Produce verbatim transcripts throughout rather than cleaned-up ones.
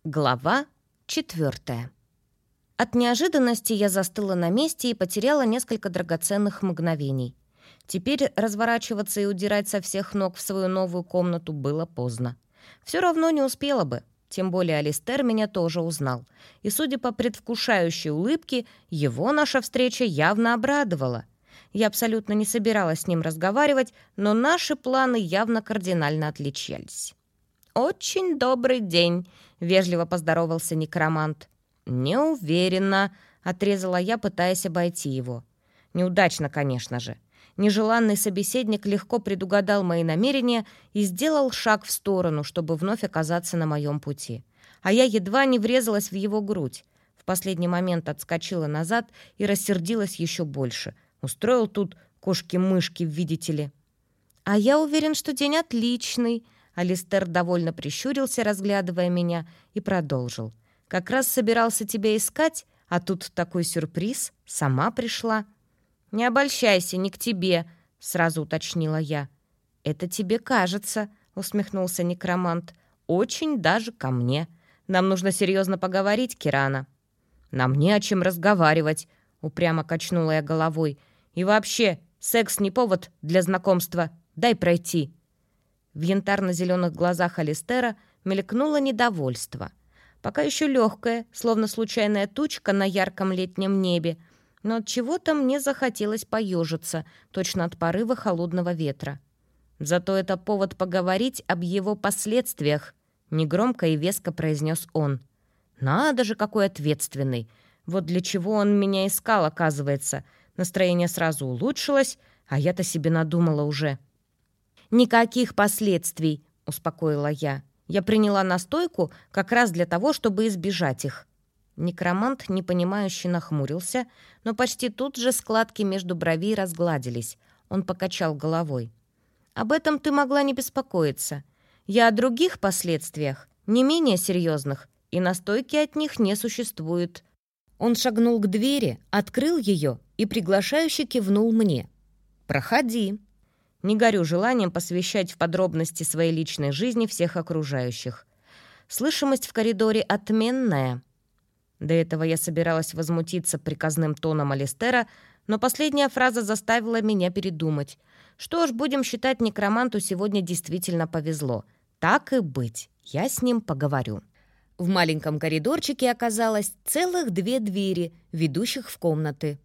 Глава четвертая. От неожиданности я застыла на месте и потеряла несколько драгоценных мгновений. Теперь разворачиваться и удирать со всех ног в свою новую комнату было поздно. Все равно не успела бы, тем более Алистер меня тоже узнал. И, судя по предвкушающей улыбке, его наша встреча явно обрадовала. Я абсолютно не собиралась с ним разговаривать, но наши планы явно кардинально отличались. «Очень добрый день», — вежливо поздоровался некромант. «Не уверена», — отрезала я, пытаясь обойти его. Неудачно, конечно же. Нежеланный собеседник легко предугадал мои намерения и сделал шаг в сторону, чтобы вновь оказаться на моем пути. А я едва не врезалась в его грудь. В последний момент отскочила назад и рассердилась еще больше. Устроил тут кошки-мышки, видите ли. «А я уверен, что день отличный», — Алистер довольно прищурился, разглядывая меня, и продолжил. «Как раз собирался тебя искать, а тут такой сюрприз. Сама пришла». «Не обольщайся, не к тебе», — сразу уточнила я. «Это тебе кажется», — усмехнулся некромант. «Очень даже ко мне. Нам нужно серьезно поговорить, Кирана». «Нам не о чем разговаривать», — упрямо качнула я головой. «И вообще, секс не повод для знакомства. Дай пройти». В янтарно-зеленых глазах Алистера мелькнуло недовольство. Пока еще легкое, словно случайная тучка на ярком летнем небе, но от чего-то мне захотелось поежиться, точно от порыва холодного ветра. Зато это повод поговорить об его последствиях, негромко и веско произнес он. «Надо же, какой ответственный! Вот для чего он меня искал, оказывается. Настроение сразу улучшилось, а я-то себе надумала уже». «Никаких последствий», — успокоила я. «Я приняла настойку как раз для того, чтобы избежать их». Некромант непонимающе нахмурился, но почти тут же складки между бровей разгладились. Он покачал головой. «Об этом ты могла не беспокоиться. Я о других последствиях, не менее серьезных, и настойки от них не существует». Он шагнул к двери, открыл ее и приглашающе кивнул мне. «Проходи». Не горю желанием посвящать в подробности своей личной жизни всех окружающих. Слышимость в коридоре отменная. До этого я собиралась возмутиться приказным тоном Алистера, но последняя фраза заставила меня передумать. Что ж, будем считать, некроманту сегодня действительно повезло. Так и быть, я с ним поговорю. В маленьком коридорчике оказалось целых две двери, ведущих в комнаты.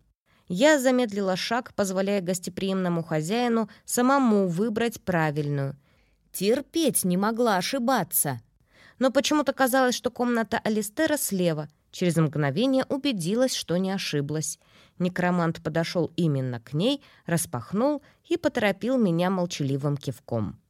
Я замедлила шаг, позволяя гостеприимному хозяину самому выбрать правильную. Терпеть не могла ошибаться. Но почему-то казалось, что комната Алистера слева. Через мгновение убедилась, что не ошиблась. Некромант подошел именно к ней, распахнул и поторопил меня молчаливым кивком.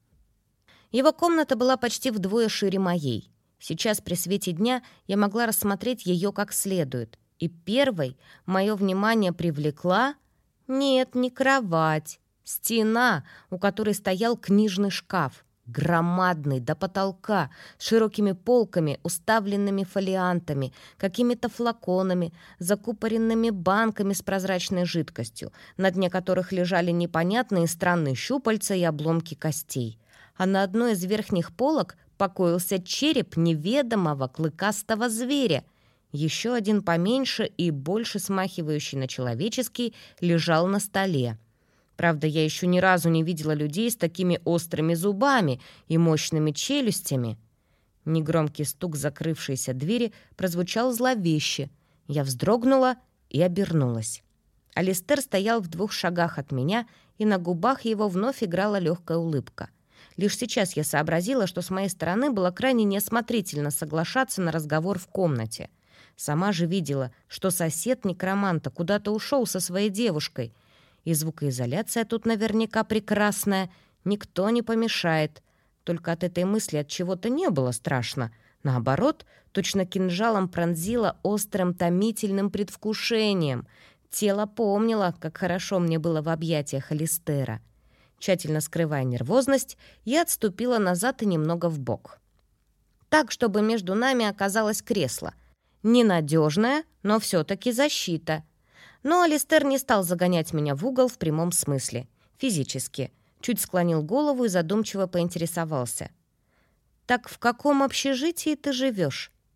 Его комната была почти вдвое шире моей. Сейчас при свете дня я могла рассмотреть ее как следует. И первой мое внимание привлекла... Нет, не кровать. Стена, у которой стоял книжный шкаф. Громадный, до потолка, с широкими полками, уставленными фолиантами, какими-то флаконами, закупоренными банками с прозрачной жидкостью, на дне которых лежали непонятные странные щупальца и обломки костей. А на одной из верхних полок покоился череп неведомого клыкастого зверя. Еще один поменьше и больше смахивающий на человеческий лежал на столе. Правда, я еще ни разу не видела людей с такими острыми зубами и мощными челюстями. Негромкий стук закрывшейся двери прозвучал зловеще. Я вздрогнула и обернулась. Алистер стоял в двух шагах от меня, и на губах его вновь играла легкая улыбка. Лишь сейчас я сообразила, что с моей стороны было крайне неосмотрительно соглашаться на разговор в комнате. Сама же видела, что сосед некроманта куда-то ушел со своей девушкой. И звукоизоляция тут наверняка прекрасная. Никто не помешает. Только от этой мысли от чего-то не было страшно. Наоборот, точно кинжалом пронзило острым томительным предвкушением. Тело помнило, как хорошо мне было в объятиях Алистера. Тщательно скрывая нервозность, я отступила назад и немного вбок. Так, чтобы между нами оказалось кресло. Ненадежная, но все-таки защита. Но Алистер не стал загонять меня в угол в прямом смысле. Физически. Чуть склонил голову и задумчиво поинтересовался. «Так в каком общежитии ты живешь?»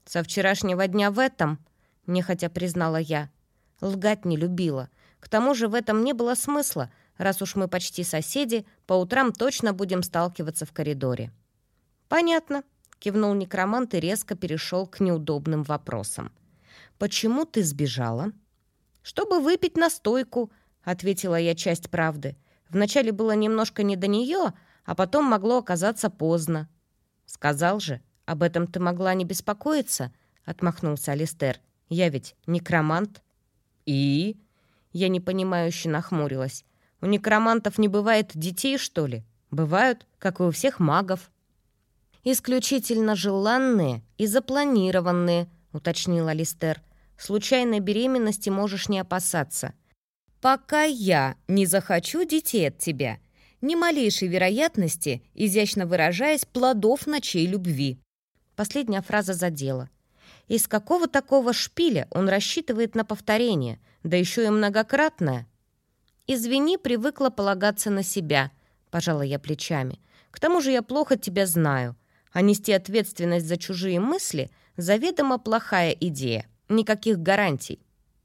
«Со вчерашнего дня в этом», — нехотя признала я. Лгать не любила. К тому же в этом не было смысла, раз уж мы почти соседи, по утрам точно будем сталкиваться в коридоре. «Понятно», — кивнул некромант и резко перешел к неудобным вопросам. «Почему ты сбежала?» «Чтобы выпить настойку», — ответила я часть правды. Вначале было немножко не до нее, а потом могло оказаться поздно. «Сказал же, об этом ты могла не беспокоиться», — отмахнулся Алистер. «Я ведь некромант». «И?» Я непонимающе нахмурилась. «У некромантов не бывает детей, что ли? Бывают, как и у всех магов». «Исключительно желанные и запланированные», — уточнил Алистер. «Случайной беременности можешь не опасаться. Пока я не захочу детей от тебя, ни малейшей вероятности, изящно выражаясь, плодов ночей любви». Последняя фраза задела. Из какого такого шпиля он рассчитывает на повторение, да еще и многократное? «Извини, привыкла полагаться на себя», — пожала я плечами. «К тому же я плохо тебя знаю, а нести ответственность за чужие мысли — заведомо плохая идея. Никаких гарантий».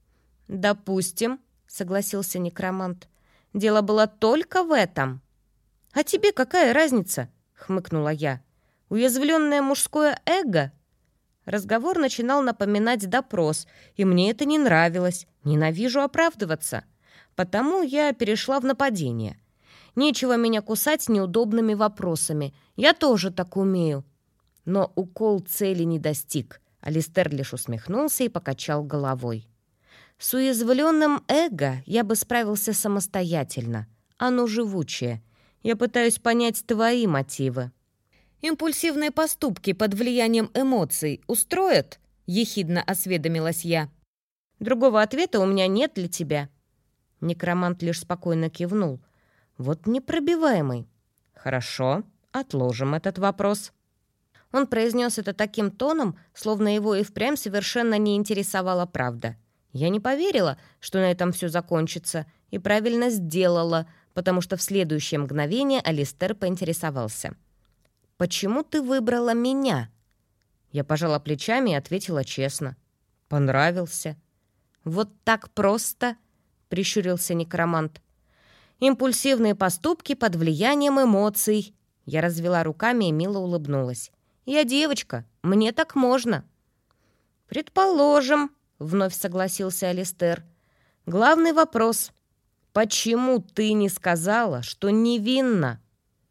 «Допустим», — согласился некромант. «Дело было только в этом». «А тебе какая разница?» — хмыкнула я. «Уязвленное мужское эго?» Разговор начинал напоминать допрос, и мне это не нравилось. Ненавижу оправдываться. Потому я перешла в нападение. Нечего меня кусать неудобными вопросами. Я тоже так умею. Но укол цели не достиг. Алистер лишь усмехнулся и покачал головой. С уязвленным эго я бы справился самостоятельно. Оно живучее. Я пытаюсь понять твои мотивы. «Импульсивные поступки под влиянием эмоций устроят?» — ехидно осведомилась я. «Другого ответа у меня нет для тебя». Некромант лишь спокойно кивнул. «Вот непробиваемый». «Хорошо, отложим этот вопрос». Он произнес это таким тоном, словно его и впрямь совершенно не интересовала правда. Я не поверила, что на этом все закончится, и правильно сделала, потому что в следующее мгновение Алистер поинтересовался. «Почему ты выбрала меня?» Я пожала плечами и ответила честно. «Понравился». «Вот так просто?» — прищурился некромант. «Импульсивные поступки под влиянием эмоций». Я развела руками и мило улыбнулась. «Я девочка, мне так можно». «Предположим», — вновь согласился Алистер. «Главный вопрос. Почему ты не сказала, что невинна?»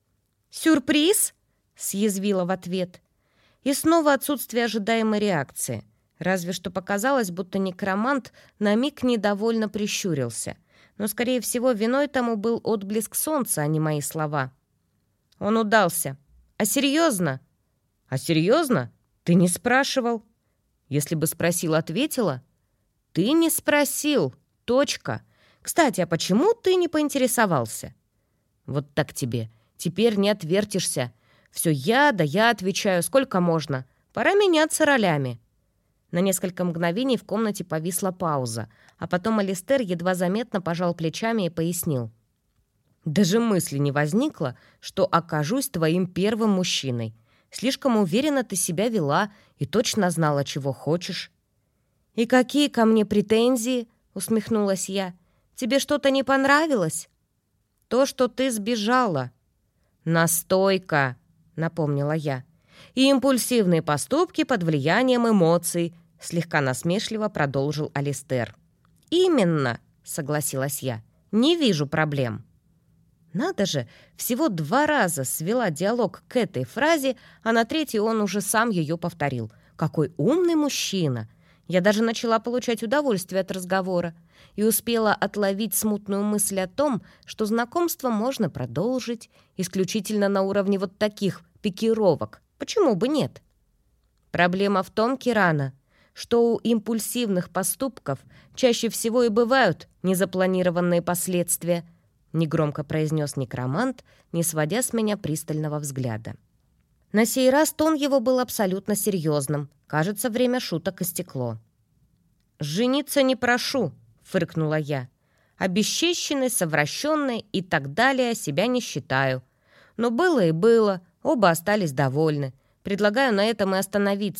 «Сюрприз?» — съязвила в ответ. И снова отсутствие ожидаемой реакции. Разве что показалось, будто некромант на миг недовольно прищурился. Но, скорее всего, виной тому был отблеск солнца, а не мои слова. Он удался. «А серьезно?» «А серьезно? Ты не спрашивал?» «Если бы спросил, ответила?» «Ты не спросил. Точка. Кстати, а почему ты не поинтересовался?» «Вот так тебе. Теперь не отвертишься. Все я, да я отвечаю. Сколько можно? Пора меняться ролями». На несколько мгновений в комнате повисла пауза, а потом Алистер едва заметно пожал плечами и пояснил. «Даже мысли не возникло, что окажусь твоим первым мужчиной. Слишком уверенно ты себя вела и точно знала, чего хочешь». «И какие ко мне претензии?» — усмехнулась я. «Тебе что-то не понравилось?» «То, что ты сбежала». «Настойка», — напомнила я. «И импульсивные поступки под влиянием эмоций», — слегка насмешливо продолжил Алистер. «Именно», — согласилась я. «Не вижу проблем». Надо же, всего два раза свела диалог к этой фразе, а на третий он уже сам ее повторил. Какой умный мужчина! Я даже начала получать удовольствие от разговора и успела отловить смутную мысль о том, что знакомство можно продолжить исключительно на уровне вот таких пикировок. Почему бы нет? Проблема в том, Кирана, что у импульсивных поступков чаще всего и бывают незапланированные последствия, негромко произнес некромант, не сводя с меня пристального взгляда. На сей раз тон его был абсолютно серьезным. Кажется, время шуток истекло. «Жениться не прошу», — фыркнула я. «Обесчещенной, совращенной и так далее себя не считаю. Но было и было, оба остались довольны. Предлагаю на этом и остановиться.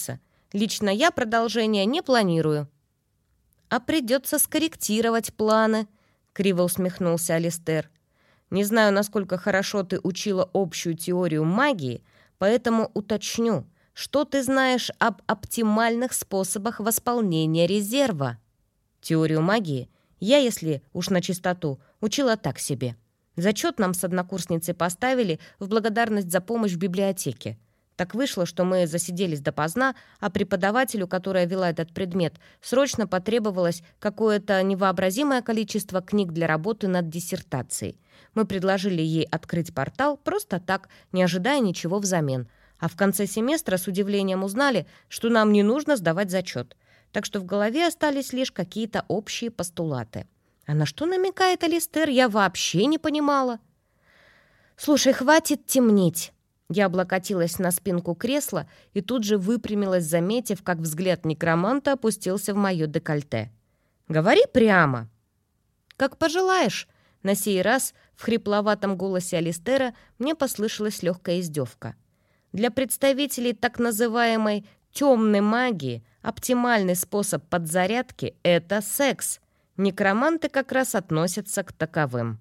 Лично я продолжения не планирую». «А придется скорректировать планы», — криво усмехнулся Алистер. «Не знаю, насколько хорошо ты учила общую теорию магии, поэтому уточню, что ты знаешь об оптимальных способах восполнения резерва». Теорию магии я, если уж на чистоту, учила так себе. Зачет нам с однокурсницей поставили в благодарность за помощь в библиотеке. Так вышло, что мы засиделись допоздна, а преподавателю, которая вела этот предмет, срочно потребовалось какое-то невообразимое количество книг для работы над диссертацией. Мы предложили ей открыть портал просто так, не ожидая ничего взамен. А в конце семестра с удивлением узнали, что нам не нужно сдавать зачет. Так что в голове остались лишь какие-то общие постулаты. А на что намекает Алистер, я вообще не понимала. «Слушай, хватит темнить». Я облокотилась на спинку кресла и тут же выпрямилась, заметив, как взгляд некроманта опустился в мое декольте. «Говори прямо». «Как пожелаешь». На сей раз в хрипловатом голосе Алистера мне послышалась легкая издевка. Для представителей так называемой «темной магии» оптимальный способ подзарядки — это секс. Некроманты как раз относятся к таковым.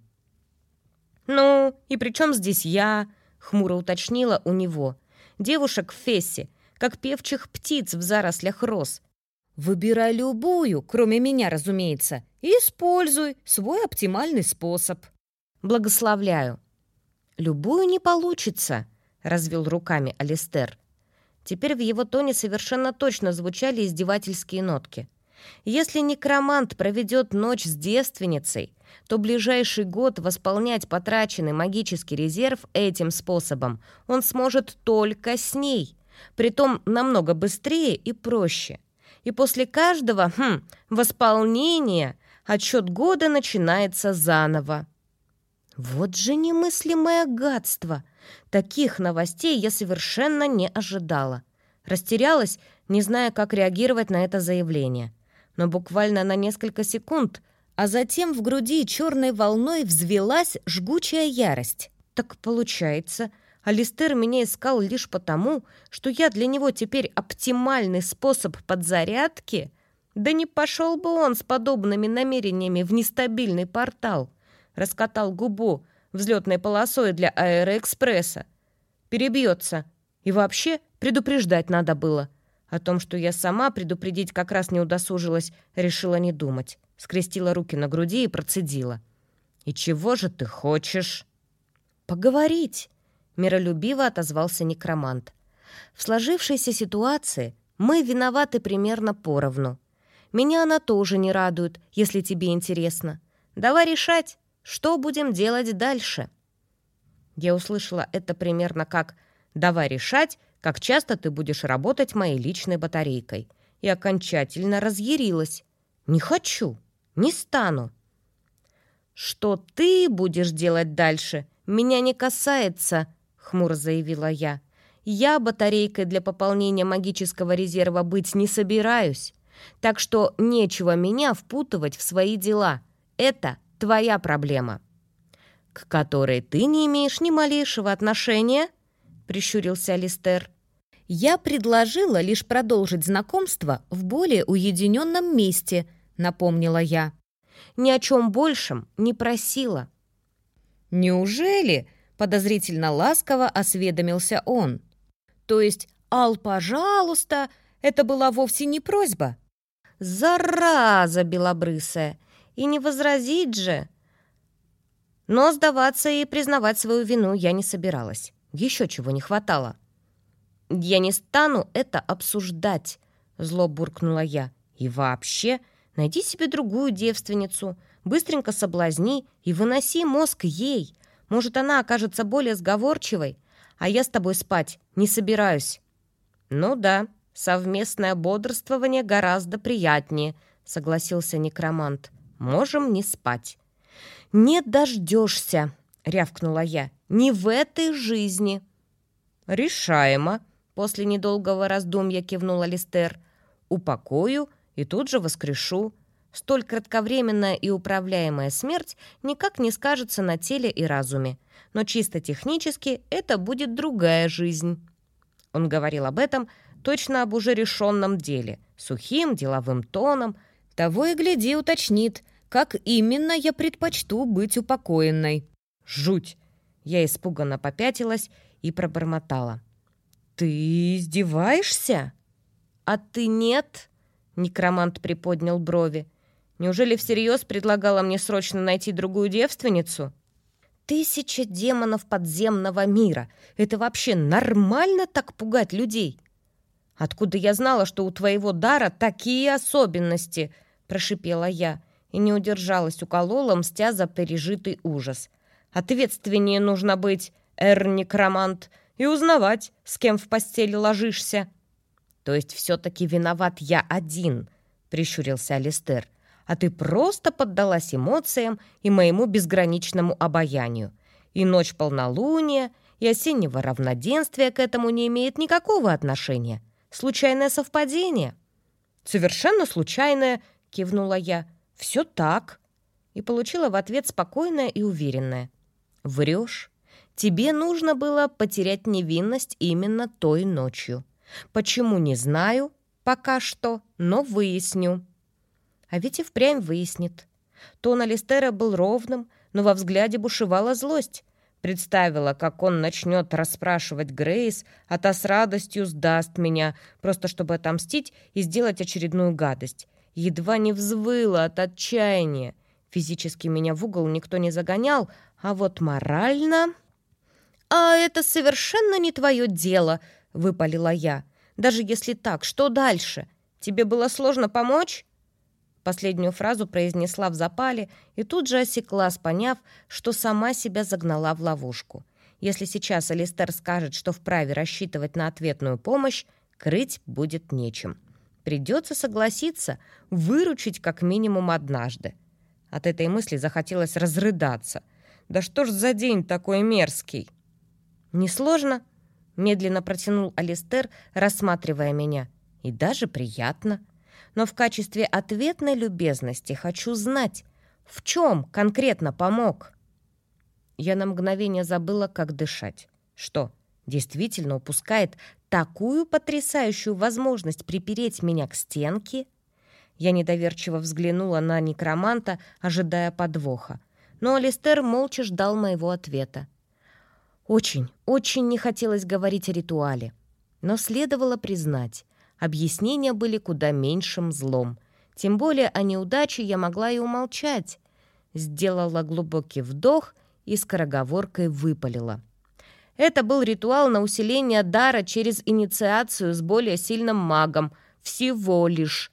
«Ну, и при чем здесь я?» — хмуро уточнила у него. «Девушек в Фессе, как певчих птиц в зарослях роз. Выбирай любую, кроме меня, разумеется, и используй свой оптимальный способ». «Благословляю». «Любую не получится», — развел руками Алистер. Теперь в его тоне совершенно точно звучали издевательские нотки. «Если некромант проведет ночь с девственницей, то ближайший год восполнять потраченный магический резерв этим способом он сможет только с ней, притом намного быстрее и проще. И после каждого хм, восполнения отсчет года начинается заново». Вот же немыслимое гадство! Таких новостей я совершенно не ожидала. Растерялась, не зная, как реагировать на это заявление. Но буквально на несколько секунд, а затем в груди черной волной взвелась жгучая ярость. Так получается, Алистер меня искал лишь потому, что я для него теперь оптимальный способ подзарядки? Да не пошел бы он с подобными намерениями в нестабильный портал. Раскатал губу взлетной полосой для аэроэкспресса. Перебьется. И вообще предупреждать надо было. О том, что я сама предупредить как раз не удосужилась, решила не думать. Скрестила руки на груди и процедила. «И чего же ты хочешь?» «Поговорить», — миролюбиво отозвался некромант. «В сложившейся ситуации мы виноваты примерно поровну. Меня она тоже не радует, если тебе интересно. Давай решать, что будем делать дальше». Я услышала это примерно как «давай решать, как часто ты будешь работать моей личной батарейкой», и окончательно разъярилась. «Не хочу, не стану». «Что ты будешь делать дальше, меня не касается», — хмуро заявила я. «Я батарейкой для пополнения магического резерва быть не собираюсь, так что нечего меня впутывать в свои дела. Это твоя проблема». «К которой ты не имеешь ни малейшего отношения?» — прищурился Алистер. «Я предложила лишь продолжить знакомство в более уединенном месте», — напомнила я. «Ни о чем большем не просила». «Неужели?» — подозрительно ласково осведомился он. «То есть, Ал, пожалуйста, это была вовсе не просьба?» «Зараза белобрысая! И не возразить же!» Но сдаваться и признавать свою вину я не собиралась. Еще чего не хватало. «Я не стану это обсуждать», — зло буркнула я. «И вообще, найди себе другую девственницу, быстренько соблазни и выноси мозг ей. Может, она окажется более сговорчивой, а я с тобой спать не собираюсь». «Ну да, совместное бодрствование гораздо приятнее», — согласился некромант. «Можем не спать». «Не дождешься», — рявкнула я. «Не в этой жизни». «Решаемо», — после недолгого раздумья кивнул Алистер. «Упокою и тут же воскрешу. Столь кратковременная и управляемая смерть никак не скажется на теле и разуме. Но чисто технически это будет другая жизнь». Он говорил об этом точно об уже решенном деле, сухим деловым тоном. Того и гляди уточнит, как именно я предпочту быть упокоенной. Жуть! Я испуганно попятилась и пробормотала. «Ты издеваешься?» «А ты нет?» — некромант приподнял брови. «Неужели всерьез предлагала мне срочно найти другую девственницу?» «Тысяча демонов подземного мира! Это вообще нормально так пугать людей?» «Откуда я знала, что у твоего дара такие особенности?» — прошипела я и не удержалась, уколола, мстя за пережитый ужас. «Ответственнее нужно быть, эр-некромант, и узнавать, с кем в постели ложишься». «То есть все-таки виноват я один?» — прищурился Алистер. «А ты просто поддалась эмоциям и моему безграничному обаянию. И ночь полнолуния, и осеннего равноденствия к этому не имеет никакого отношения. Случайное совпадение?» «Совершенно случайное», — кивнула я. «Все так». И получила в ответ спокойное и уверенное. «Врешь. Тебе нужно было потерять невинность именно той ночью. Почему, не знаю пока что, но выясню». А ведь и впрямь выяснит. Тон Алистера был ровным, но во взгляде бушевала злость. Представила, как он начнет расспрашивать Грейс, а та с радостью сдаст меня, просто чтобы отомстить и сделать очередную гадость. Едва не взвыла от отчаяния. Физически меня в угол никто не загонял, а вот морально... «А это совершенно не твое дело», — выпалила я. «Даже если так, что дальше? Тебе было сложно помочь?» Последнюю фразу произнесла в запале и тут же осеклась, поняв, что сама себя загнала в ловушку. Если сейчас Алистер скажет, что вправе рассчитывать на ответную помощь, крыть будет нечем. Придется согласиться, выручить как минимум однажды. От этой мысли захотелось разрыдаться. «Да что ж за день такой мерзкий?» «Несложно», — медленно протянул Алистер, рассматривая меня. «И даже приятно. Но в качестве ответной любезности хочу знать, в чем конкретно помог». Я на мгновение забыла, как дышать. Что, действительно упускает такую потрясающую возможность припереть меня к стенке? Я недоверчиво взглянула на некроманта, ожидая подвоха. Но Алистер молча ждал моего ответа. Очень, очень не хотелось говорить о ритуале. Но следовало признать, объяснения были куда меньшим злом. Тем более о неудаче я могла и умолчать. Сделала глубокий вдох и скороговоркой выпалила. Это был ритуал на усиление дара через инициацию с более сильным магом. Всего лишь.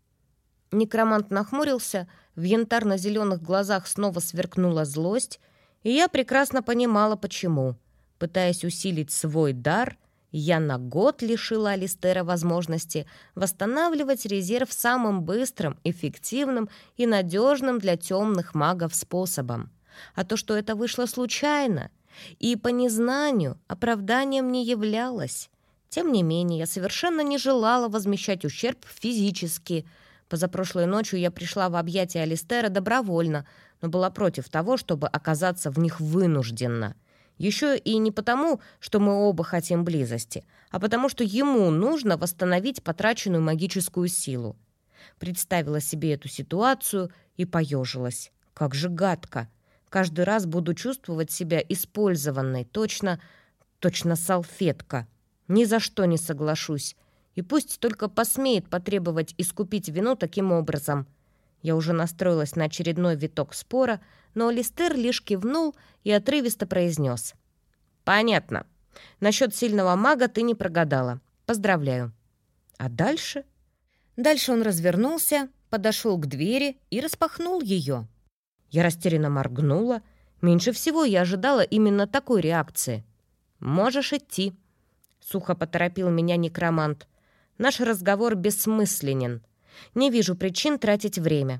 Некромант нахмурился, в янтарно-зеленых глазах снова сверкнула злость, и я прекрасно понимала, почему. Пытаясь усилить свой дар, я на год лишила Алистера возможности восстанавливать резерв самым быстрым, эффективным и надежным для темных магов способом. А то, что это вышло случайно и по незнанию, оправданием не являлось. Тем не менее, я совершенно не желала возмещать ущерб физически. Позапрошлой ночью я пришла в объятия Алистера добровольно, но была против того, чтобы оказаться в них вынужденно. Еще и не потому, что мы оба хотим близости, а потому что ему нужно восстановить потраченную магическую силу. Представила себе эту ситуацию и поежилась. Как же гадко. Каждый раз буду чувствовать себя использованной, точно, точно салфетка. Ни за что не соглашусь. И пусть только посмеет потребовать искупить вину таким образом. Я уже настроилась на очередной виток спора, но Алистер лишь кивнул и отрывисто произнес. «Понятно. Насчет сильного мага ты не прогадала. Поздравляю». А дальше? Дальше он развернулся, подошел к двери и распахнул ее. Я растерянно моргнула. Меньше всего я ожидала именно такой реакции. «Можешь идти», — сухо поторопил меня некромант. «Наш разговор бессмысленен. Не вижу причин тратить время».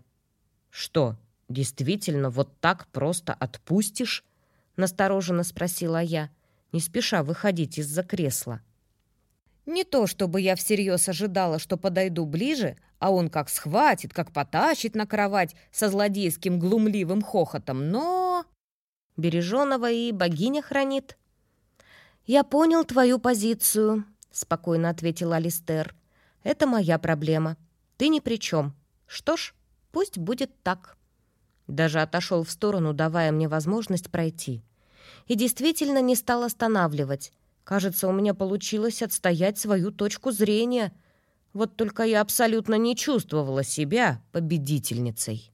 «Что, действительно вот так просто отпустишь?» — настороженно спросила я, не спеша выходить из-за кресла. Не то чтобы я всерьез ожидала, что подойду ближе, а он как схватит, как потащит на кровать со злодейским глумливым хохотом, но... Береженого и богиня хранит. «Я понял твою позицию», — спокойно ответил Алистер. «Это моя проблема. Ты ни при чем. Что ж, пусть будет так». Даже отошел в сторону, давая мне возможность пройти. И действительно не стал останавливать. Кажется, у меня получилось отстоять свою точку зрения. Вот только я абсолютно не чувствовала себя победительницей.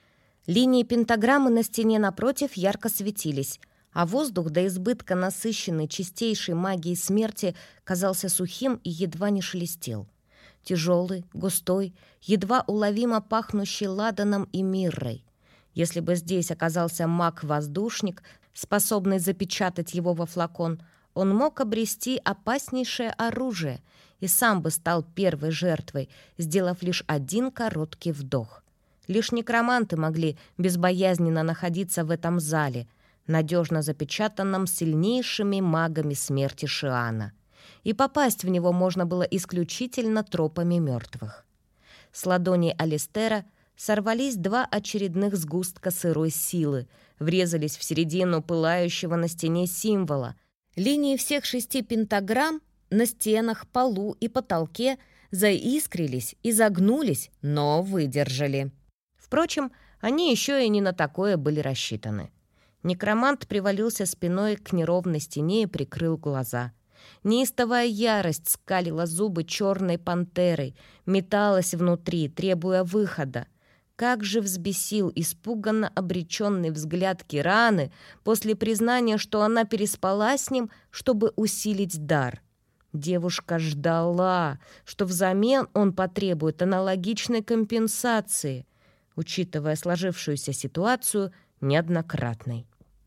Линии пентаграммы на стене напротив ярко светились, а воздух, до избытка насыщенный чистейшей магией смерти, казался сухим и едва не шелестел. Тяжелый, густой, едва уловимо пахнущий ладаном и миррой. Если бы здесь оказался маг-воздушник, способный запечатать его во флакон, он мог обрести опаснейшее оружие и сам бы стал первой жертвой, сделав лишь один короткий вдох. Лишь некроманты могли безбоязненно находиться в этом зале, надежно запечатанном сильнейшими магами смерти Шиана, и попасть в него можно было исключительно тропами мертвых. С ладони Алистера сорвались два очередных сгустка сырой силы, врезались в середину пылающего на стене символа. Линии всех шести пентаграмм на стенах, полу и потолке заискрились и загнулись, но выдержали. Впрочем, они еще и не на такое были рассчитаны. Некромант привалился спиной к неровной стене и прикрыл глаза. Неистовая ярость скалила зубы черной пантерой, металась внутри, требуя выхода. Как же взбесил испуганно обреченный взгляд Кираны после признания, что она переспала с ним, чтобы усилить дар. Девушка ждала, что взамен он потребует аналогичной компенсации, учитывая сложившуюся ситуацию, неоднократной.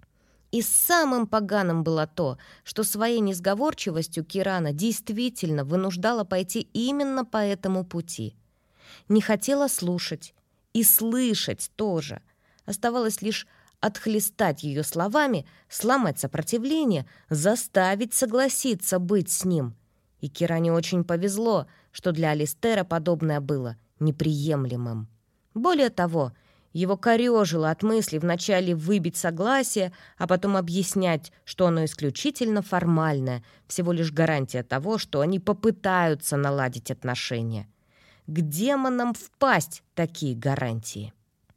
И самым поганым было то, что своей несговорчивостью Кирана действительно вынуждала пойти именно по этому пути. Не хотела слушать и слышать тоже. Оставалось лишь отхлестать ее словами, сломать сопротивление, заставить согласиться быть с ним. И Киране очень повезло, что для Алистера подобное было неприемлемым. Более того, его корёжило от мысли вначале выбить согласие, а потом объяснять, что оно исключительно формальное, всего лишь гарантия того, что они попытаются наладить отношения. К демонам впасть такие гарантии.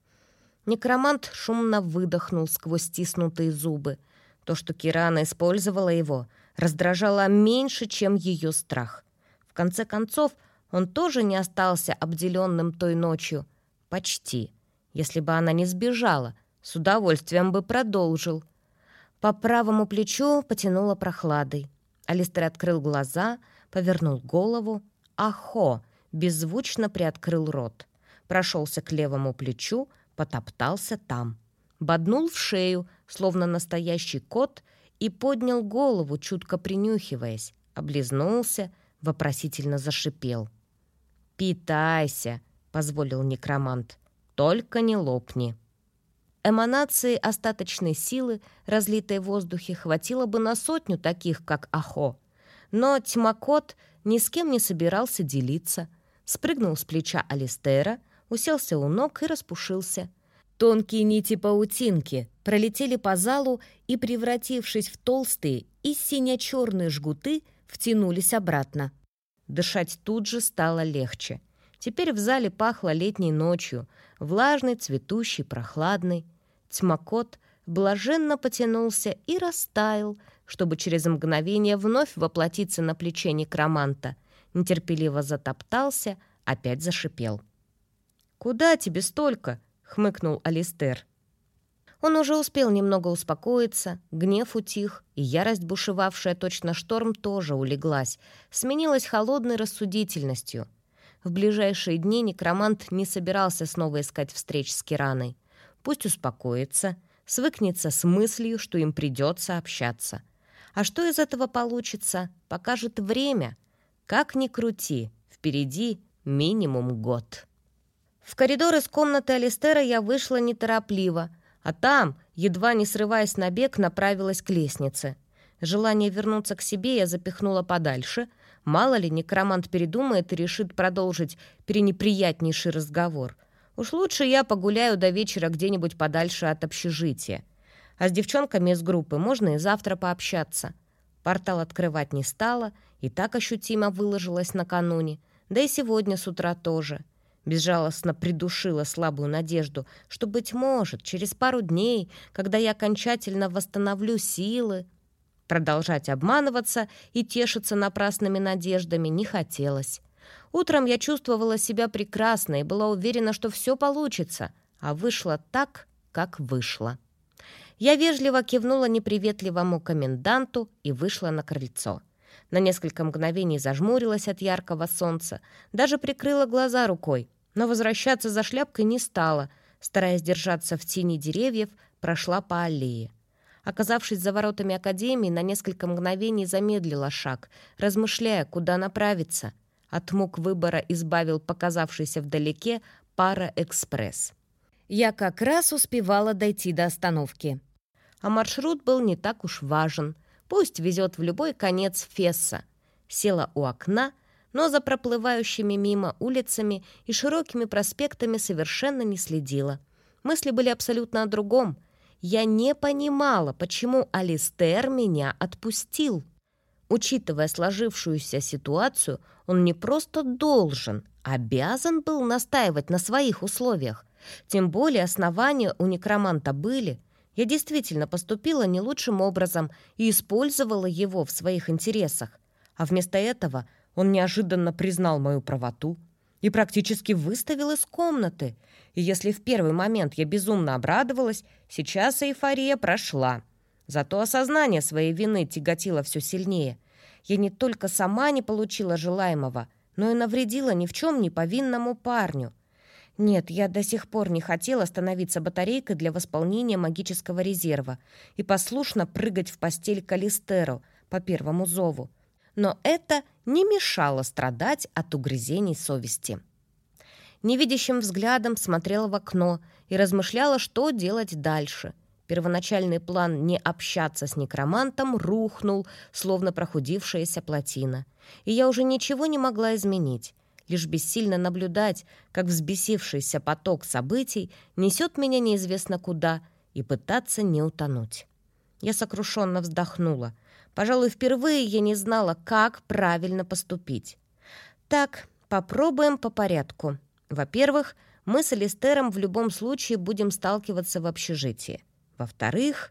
Некромант шумно выдохнул сквозь стиснутые зубы. То, что Кирана использовала его, раздражало меньше, чем ее страх. В конце концов, он тоже не остался обделенным той ночью. Почти. Если бы она не сбежала, с удовольствием бы продолжил. По правому плечу потянуло прохладой. Алистер открыл глаза, повернул голову. Ахо! Беззвучно приоткрыл рот. Прошелся к левому плечу, потоптался там. Боднул в шею, словно настоящий кот, и поднял голову, чутко принюхиваясь. Облизнулся, вопросительно зашипел. «Питайся!» — позволил некромант. «Только не лопни». Эманации остаточной силы, разлитой в воздухе, хватило бы на сотню таких, как Ахо. Но тьмакот ни с кем не собирался делиться. Спрыгнул с плеча Алистера, уселся у ног и распушился. Тонкие нити паутинки пролетели по залу и, превратившись в толстые и сине-черные жгуты, втянулись обратно. Дышать тут же стало легче. Теперь в зале пахло летней ночью, влажной, цветущей, прохладной. Тьмакот блаженно потянулся и растаял, чтобы через мгновение вновь воплотиться на плече некроманта. Нетерпеливо затоптался, опять зашипел. «Куда тебе столько?» — хмыкнул Алистер. Он уже успел немного успокоиться, гнев утих, и ярость, бушевавшая точно шторм, тоже улеглась, сменилась холодной рассудительностью. В ближайшие дни некромант не собирался снова искать встреч с Кираной. Пусть успокоится, свыкнется с мыслью, что им придется общаться. А что из этого получится, покажет время. Как ни крути, впереди минимум год. В коридор из комнаты Алистера я вышла неторопливо, а там, едва не срываясь на бег, направилась к лестнице. Желание вернуться к себе я запихнула подальше. Мало ли, некромант передумает и решит продолжить пренеприятнейший разговор. Уж лучше я погуляю до вечера где-нибудь подальше от общежития. А с девчонками из группы можно и завтра пообщаться. Портал открывать не стала, и так ощутимо выложилась накануне, да и сегодня с утра тоже. Безжалостно придушила слабую надежду, что, быть может, через пару дней, когда я окончательно восстановлю силы... Продолжать обманываться и тешиться напрасными надеждами не хотелось. Утром я чувствовала себя прекрасно и была уверена, что все получится, а вышло так, как вышло. Я вежливо кивнула неприветливому коменданту и вышла на крыльцо. На несколько мгновений зажмурилась от яркого солнца, даже прикрыла глаза рукой, но возвращаться за шляпкой не стала, стараясь держаться в тени деревьев, прошла по аллее. Оказавшись за воротами академии, на несколько мгновений замедлила шаг, размышляя, куда направиться. От мук выбора избавил показавшийся вдалеке Пара-экспресс. Я как раз успевала дойти до остановки. А маршрут был не так уж важен. Пусть везет в любой конец Фесса. Села у окна, но за проплывающими мимо улицами и широкими проспектами совершенно не следила. Мысли были абсолютно о другом. Я не понимала, почему Алистер меня отпустил. Учитывая сложившуюся ситуацию, он не просто должен, обязан был настаивать на своих условиях. Тем более основания у некроманта были. Я действительно поступила не лучшим образом и использовала его в своих интересах. А вместо этого он неожиданно признал мою правоту и практически выставил из комнаты. И если в первый момент я безумно обрадовалась, сейчас эйфория прошла. Зато осознание своей вины тяготило все сильнее. Я не только сама не получила желаемого, но и навредила ни в чем не повинному парню. Нет, я до сих пор не хотела становиться батарейкой для восполнения магического резерва и послушно прыгать в постель к Алистеру по первому зову. Но это не мешало страдать от угрызений совести. Невидящим взглядом смотрела в окно и размышляла, что делать дальше. Первоначальный план не общаться с некромантом рухнул, словно прохудившаяся плотина. И я уже ничего не могла изменить, лишь бессильно наблюдать, как взбесившийся поток событий несет меня неизвестно куда, и пытаться не утонуть. Я сокрушенно вздохнула. Пожалуй, впервые я не знала, как правильно поступить. Так, попробуем по порядку. Во-первых, мы с Алистером в любом случае будем сталкиваться в общежитии. Во-вторых,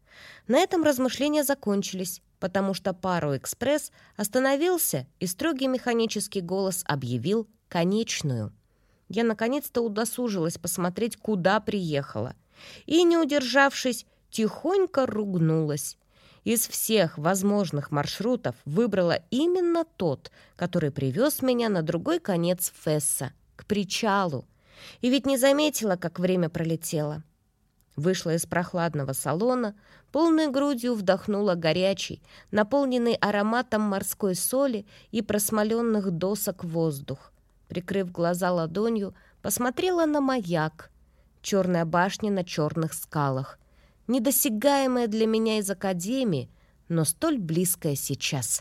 на этом размышления закончились, потому что Пару-экспресс остановился, и строгий механический голос объявил конечную. Я наконец-то удосужилась посмотреть, куда приехала, и, не удержавшись, тихонько ругнулась. Из всех возможных маршрутов выбрала именно тот, который привез меня на другой конец Фесса, к причалу. И ведь не заметила, как время пролетело. Вышла из прохладного салона, полной грудью вдохнула горячий, наполненный ароматом морской соли и просмоленных досок воздух. Прикрыв глаза ладонью, посмотрела на маяк. Черная башня на черных скалах. Недосягаемая для меня из академии, но столь близкая сейчас.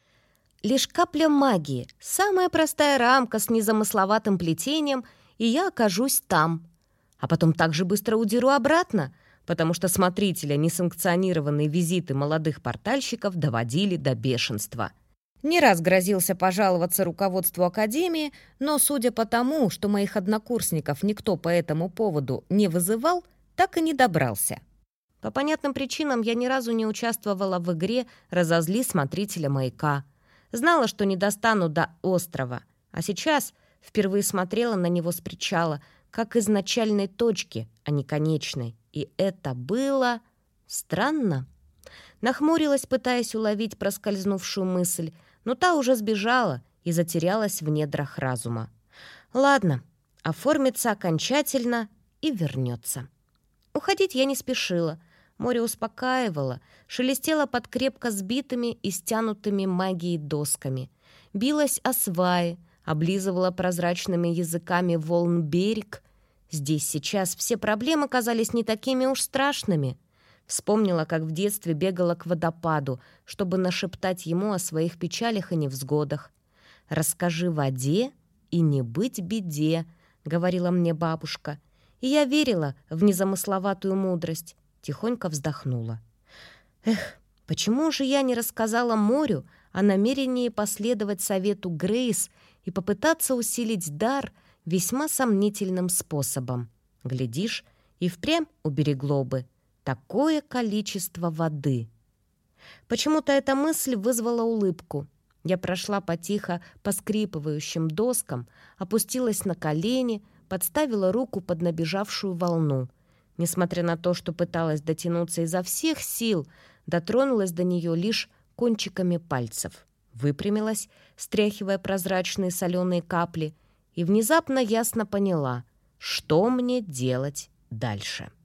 Лишь капля магии, самая простая рамка с незамысловатым плетением, и я окажусь там. А потом так же быстро удеру обратно, потому что смотрителя несанкционированные визиты молодых портальщиков доводили до бешенства. Не раз грозился пожаловаться руководству академии, но, судя по тому, что моих однокурсников никто по этому поводу не вызывал, так и не добрался. По понятным причинам я ни разу не участвовала в игре «Разозли смотрителя маяка». Знала, что не достану до острова, а сейчас впервые смотрела на него с причала, как из начальной точки, а не конечной. И это было странно. Нахмурилась, пытаясь уловить проскользнувшую мысль, но та уже сбежала и затерялась в недрах разума. Ладно, оформится окончательно и вернется. Уходить я не спешила. Море успокаивало, шелестело под крепко сбитыми и стянутыми магией досками. Билась о сваи, облизывала прозрачными языками волн берег. Здесь сейчас все проблемы казались не такими уж страшными. Вспомнила, как в детстве бегала к водопаду, чтобы нашептать ему о своих печалях и невзгодах. «Расскажи воде, и не быть беде», — говорила мне бабушка. И я верила в незамысловатую мудрость. Тихонько вздохнула. Эх, Почему же я не рассказала морю о намерении последовать совету Грейс и попытаться усилить дар весьма сомнительным способом? Глядишь, и впрямь уберегло бы такое количество воды. Почему-то эта мысль вызвала улыбку. Я прошла по тихо поскрипывающим доскам, опустилась на колени, подставила руку под набежавшую волну. Несмотря на то, что пыталась дотянуться изо всех сил, дотронулась до нее лишь кончиками пальцев. Выпрямилась, стряхивая прозрачные соленые капли, и внезапно ясно поняла, что мне делать дальше.